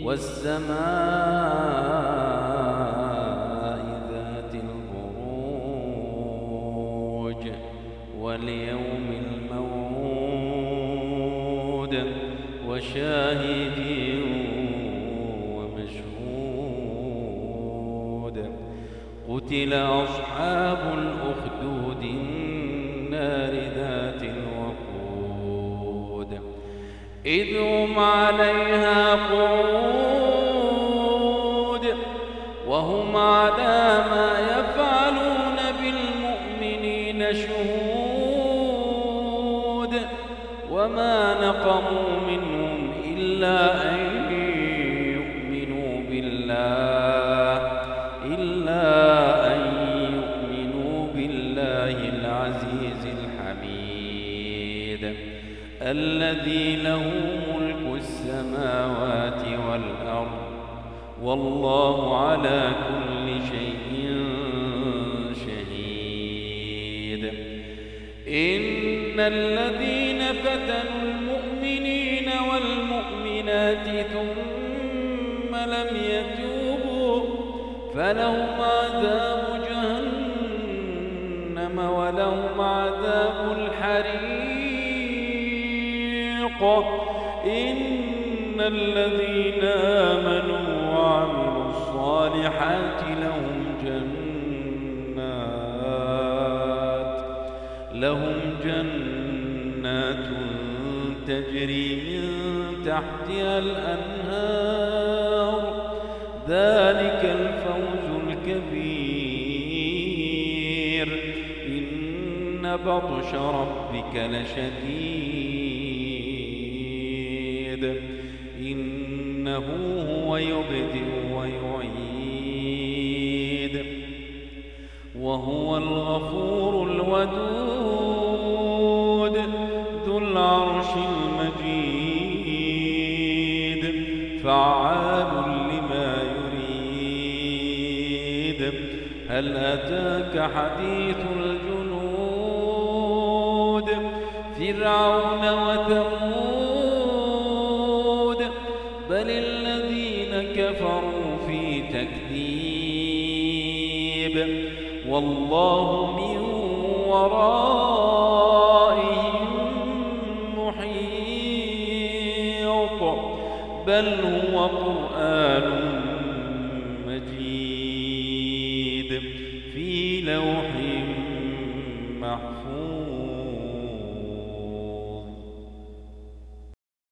والسماء ذات البروج واليوم الموعود وشاهد ومشهود قتل أصحاب الأخدود النار ذات الوقود إذ هم عليها قعود وهم على ما يفعلون بالمؤمنين شهود وما نقموا منهم إلا أن يؤمنوا بالله العزيز الحميد الذي له ملك السماوات والأرض والله على كل شيء شهيد إن الذين فتنوا المؤمنين والمؤمنات ثم لم يتوبوا فلهم عذاب جهنم ولهم عذاب الحريق إن الذين آمنوا وعملوا الصالحات لهم جنات تجري من تحتها الأنهار ذلك الفوز الكبير إن بطش ربك لشديد إنه هو يبدئ ويعيد وهو الغفور الودود ذو العرش المجيد فعال لما يريد هل أتاك حديث الجنود فرعون وثمود بل الذين كفروا في تكذيب والله من ورائهم محيط بل هو قرآن مجيد في لوح